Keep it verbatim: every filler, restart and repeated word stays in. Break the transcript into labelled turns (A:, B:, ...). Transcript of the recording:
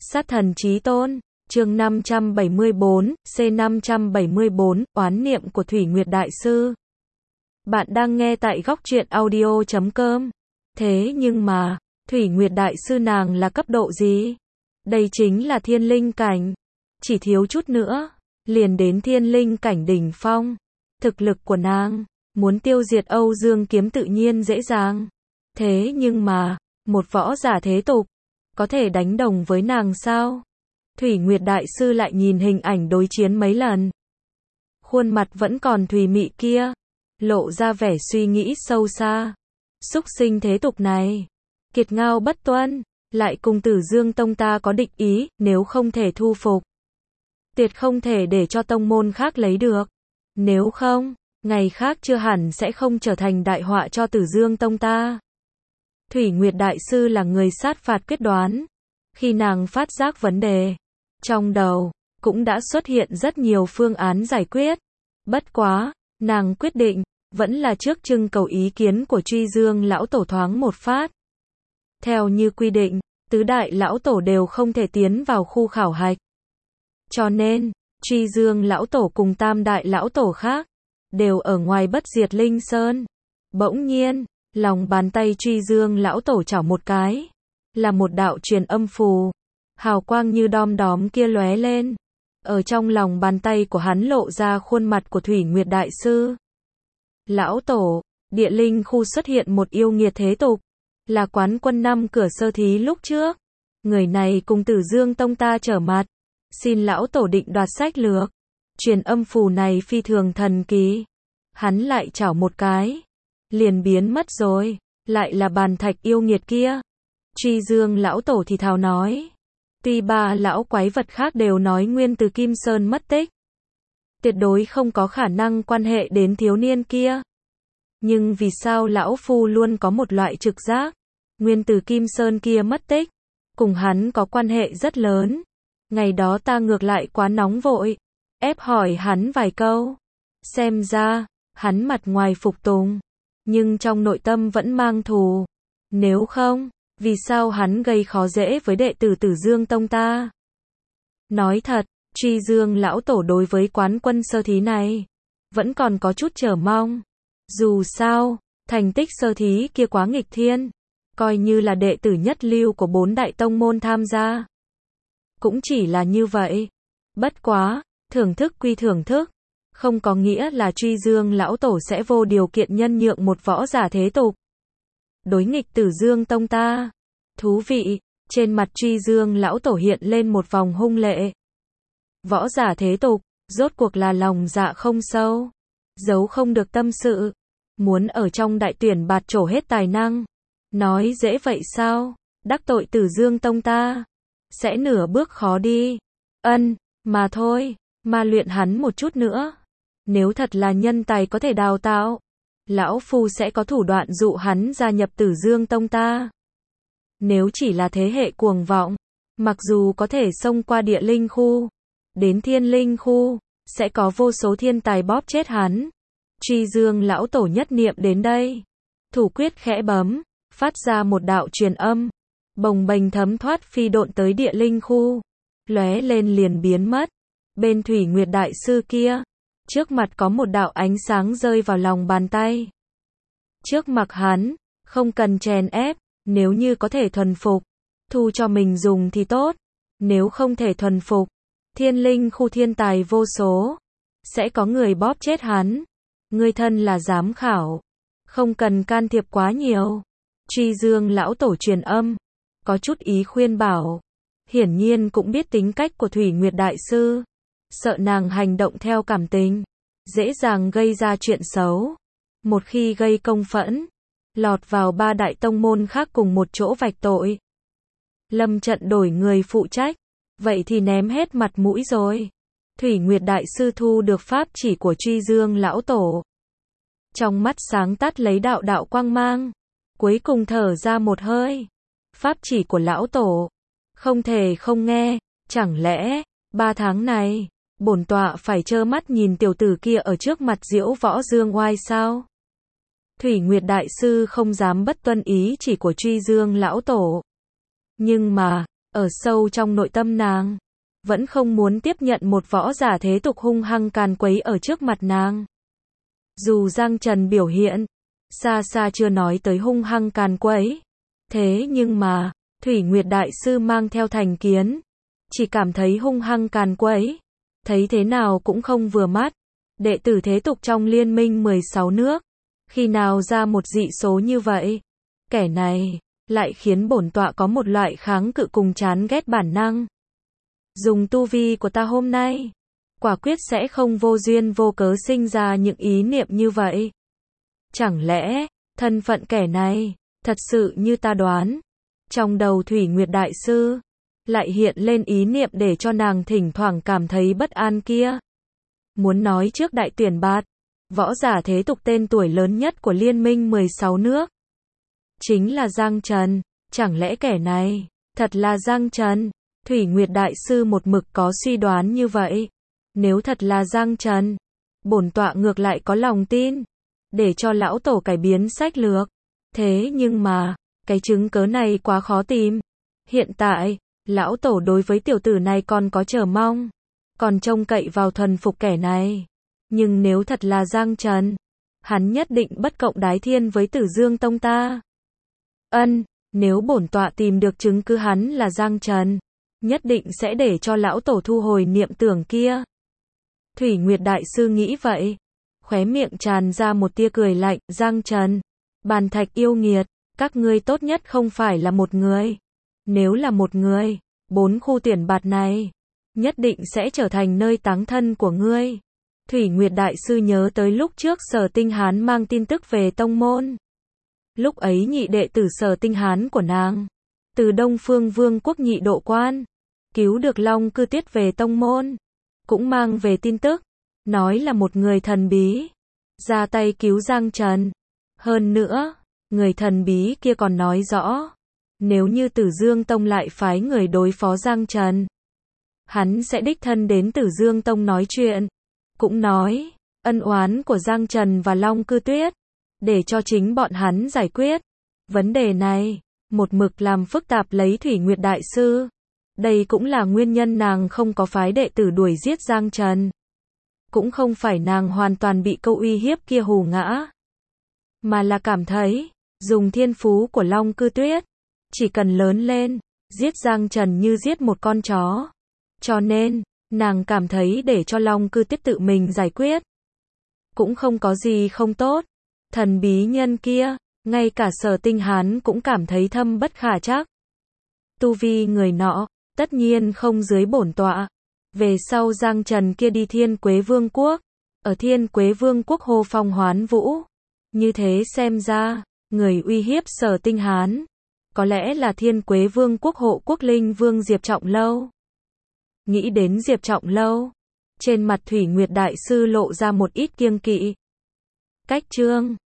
A: Sát thần chí tôn, chương năm trăm bảy mươi bốn, C năm trăm bảy mươi bốn, oán niệm của Thủy Nguyệt Đại Sư. Bạn đang nghe tại góc truyện audio chấm com. Thế nhưng mà, Thủy Nguyệt Đại Sư nàng là cấp độ gì? Đây chính là thiên linh cảnh. Chỉ thiếu chút nữa, liền đến thiên linh cảnh đỉnh phong. Thực lực của nàng, muốn tiêu diệt Âu Dương Kiếm tự nhiên dễ dàng. Thế nhưng mà, một võ giả thế tục, có thể đánh đồng với nàng sao? Thủy Nguyệt Đại Sư lại nhìn hình ảnh đối chiến mấy lần. Khuôn mặt vẫn còn thùy mị kia, lộ ra vẻ suy nghĩ sâu xa. Súc sinh thế tục này, kiệt ngao bất tuân, lại cùng Tử Dương Tông ta có địch ý, nếu không thể thu phục, tuyệt không thể để cho tông môn khác lấy được. Nếu không, ngày khác chưa hẳn sẽ không trở thành đại họa cho Tử Dương Tông ta. Thủy Nguyệt Đại Sư là người sát phạt quyết đoán. Khi nàng phát giác vấn đề, trong đầu cũng đã xuất hiện rất nhiều phương án giải quyết. Bất quá, nàng quyết định vẫn là trước trưng cầu ý kiến của Truy Dương lão tổ thoáng một phát. Theo như quy định, tứ đại lão tổ đều không thể tiến vào khu khảo hạch. Cho nên, Truy Dương lão tổ cùng tam đại lão tổ khác đều ở ngoài Bất Diệt Linh Sơn. Bỗng nhiên, lòng bàn tay Truy Dương lão tổ chảo một cái, là một đạo truyền âm phù, hào quang như đom đóm kia lóe lên. Ở trong lòng bàn tay của hắn lộ ra khuôn mặt của Thủy Nguyệt Đại Sư. Lão tổ, địa linh khu xuất hiện một yêu nghiệt thế tục, là quán quân năm cửa sơ thí lúc trước. Người này cùng Tử Dương Tông ta trở mặt, xin lão tổ định đoạt sách lược. Truyền âm phù này phi thường thần kỳ. Hắn lại chảo một cái, liền biến mất rồi, lại là bàn thạch yêu nghiệt kia. Truy Dương lão tổ thì thào nói, tuy ba lão quái vật khác đều nói nguyên từ Kim Sơn mất tích, tuyệt đối không có khả năng quan hệ đến thiếu niên kia. Nhưng vì sao lão phu luôn có một loại trực giác, nguyên từ Kim Sơn kia mất tích, cùng hắn có quan hệ rất lớn. Ngày đó ta ngược lại quá nóng vội, ép hỏi hắn vài câu. Xem ra, hắn mặt ngoài phục tùng, nhưng trong nội tâm vẫn mang thù. Nếu không, vì sao hắn gây khó dễ với đệ tử Tử Dương Tông ta? Nói thật, Truy Dương lão tổ đối với quán quân sơ thí này vẫn còn có chút chờ mong. Dù sao, thành tích sơ thí kia quá nghịch thiên, coi như là đệ tử nhất lưu của bốn đại tông môn tham gia, cũng chỉ là như vậy. Bất quá, thưởng thức quy thưởng thức, không có nghĩa là Truy Dương lão tổ sẽ vô điều kiện nhân nhượng một võ giả thế tục đối nghịch Tử Dương Tông ta. Thú vị, trên mặt Truy Dương lão tổ hiện lên một vòng hung lệ. Võ giả thế tục, rốt cuộc là lòng dạ không sâu, giấu không được tâm sự, muốn ở trong đại tuyển bạt trổ hết tài năng. Nói dễ vậy sao? Đắc tội Tử Dương Tông ta, sẽ nửa bước khó đi. Ân, mà thôi, mà luyện hắn một chút nữa. Nếu thật là nhân tài có thể đào tạo, lão phu sẽ có thủ đoạn dụ hắn gia nhập Tử Dương Tông ta. Nếu chỉ là thế hệ cuồng vọng, mặc dù có thể xông qua địa linh khu, đến thiên linh khu, sẽ có vô số thiên tài bóp chết hắn. Truy Dương lão tổ nhất niệm đến đây, thủ quyết khẽ bấm, phát ra một đạo truyền âm, bồng bềnh thấm thoát phi độn tới địa linh khu, lóe lên liền biến mất. Bên Thủy Nguyệt Đại Sư kia, trước mặt có một đạo ánh sáng rơi vào lòng bàn tay. Trước mặt hắn, không cần chèn ép, nếu như có thể thuần phục, thu cho mình dùng thì tốt. Nếu không thể thuần phục, thiên linh khu thiên tài vô số, sẽ có người bóp chết hắn. Ngươi thân là giám khảo, không cần can thiệp quá nhiều. Truy Dương lão tổ truyền âm, có chút ý khuyên bảo. Hiển nhiên cũng biết tính cách của Thủy Nguyệt Đại Sư, sợ nàng hành động theo cảm tình, dễ dàng gây ra chuyện xấu. Một khi gây công phẫn, lọt vào ba đại tông môn khác cùng một chỗ vạch tội, lâm trận đổi người phụ trách, vậy thì ném hết mặt mũi rồi. Thủy Nguyệt Đại Sư thu được pháp chỉ của Truy Dương lão tổ, trong mắt sáng tắt lấy đạo đạo quang mang, cuối cùng thở ra một hơi. Pháp chỉ của lão tổ, không thể không nghe. Chẳng lẽ, ba tháng này, bổn tọa phải trơ mắt nhìn tiểu tử kia ở trước mặt diễu võ dương oai sao? Thủy Nguyệt Đại Sư không dám bất tuân ý chỉ của Truy Dương lão tổ. Nhưng mà, ở sâu trong nội tâm nàng, vẫn không muốn tiếp nhận một võ giả thế tục hung hăng càn quấy ở trước mặt nàng. Dù Giang Trần biểu hiện, xa xa chưa nói tới hung hăng càn quấy. Thế nhưng mà, Thủy Nguyệt Đại Sư mang theo thành kiến, chỉ cảm thấy hung hăng càn quấy, thấy thế nào cũng không vừa mắt. Đệ tử thế tục trong liên minh mười sáu nước, khi nào ra một dị số như vậy? Kẻ này, lại khiến bổn tọa có một loại kháng cự cùng chán ghét bản năng. Dùng tu vi của ta hôm nay, quả quyết sẽ không vô duyên vô cớ sinh ra những ý niệm như vậy. Chẳng lẽ, thân phận kẻ này, thật sự như ta đoán, trong đầu Thủy Nguyệt Đại Sư, lại hiện lên ý niệm để cho nàng thỉnh thoảng cảm thấy bất an kia. Muốn nói trước đại tuyển bạt, võ giả thế tục tên tuổi lớn nhất của liên minh mười sáu nước, chính là Giang Trần. Chẳng lẽ kẻ này, thật là Giang Trần? Thủy Nguyệt Đại Sư một mực có suy đoán như vậy. Nếu thật là Giang Trần, bổn tọa ngược lại có lòng tin, để cho lão tổ cải biến sách lược. Thế nhưng mà, cái chứng cớ này quá khó tìm. Hiện tại, lão tổ đối với tiểu tử này còn có chờ mong, còn trông cậy vào thuần phục kẻ này. Nhưng nếu thật là Giang Trần, hắn nhất định bất cộng đái thiên với Tử Dương Tông ta. Ân, nếu bổn tọa tìm được chứng cứ hắn là Giang Trần, nhất định sẽ để cho lão tổ thu hồi niệm tưởng kia. Thủy Nguyệt Đại Sư nghĩ vậy, khóe miệng tràn ra một tia cười lạnh. Giang Trần, Bàn Thạch yêu nghiệt, các ngươi tốt nhất không phải là một người. Nếu là một người, bốn khu tuyển bạt này, nhất định sẽ trở thành nơi táng thân của ngươi. Thủy Nguyệt Đại Sư nhớ tới lúc trước Sở Tinh Hán mang tin tức về tông môn. Lúc ấy nhị đệ tử Sở Tinh Hán của nàng, từ Đông Phương Vương quốc nhị độ quan, cứu được Long Cư Tuyết về tông môn, cũng mang về tin tức, nói là một người thần bí, ra tay cứu Giang Trần. Hơn nữa, người thần bí kia còn nói rõ, nếu như Tử Dương Tông lại phái người đối phó Giang Trần, hắn sẽ đích thân đến Tử Dương Tông nói chuyện. Cũng nói, ân oán của Giang Trần và Long Cư Tuyết, để cho chính bọn hắn giải quyết. Vấn đề này, một mực làm phức tạp lấy Thủy Nguyệt Đại Sư. Đây cũng là nguyên nhân nàng không có phái đệ tử đuổi giết Giang Trần. Cũng không phải nàng hoàn toàn bị câu uy hiếp kia hù ngã, mà là cảm thấy, dùng thiên phú của Long Cư Tuyết, chỉ cần lớn lên, giết Giang Trần như giết một con chó. Cho nên, nàng cảm thấy để cho Long Cư Tuyết tự mình giải quyết, cũng không có gì không tốt. Thần bí nhân kia, ngay cả Sở Tinh Hán cũng cảm thấy thâm bất khả trắc. Tu vi người nọ, tất nhiên không dưới bổn tọa. Về sau Giang Trần kia đi Thiên Quế Vương quốc, ở Thiên Quế Vương quốc hô phong hoán vũ. Như thế xem ra, người uy hiếp Sở Tinh Hán, có lẽ là Thiên Quế Vương quốc hộ quốc linh vương Diệp Trọng Lâu. Nghĩ đến Diệp Trọng Lâu, trên mặt Thủy Nguyệt Đại Sư lộ ra một ít kiêng kỵ. Cách chương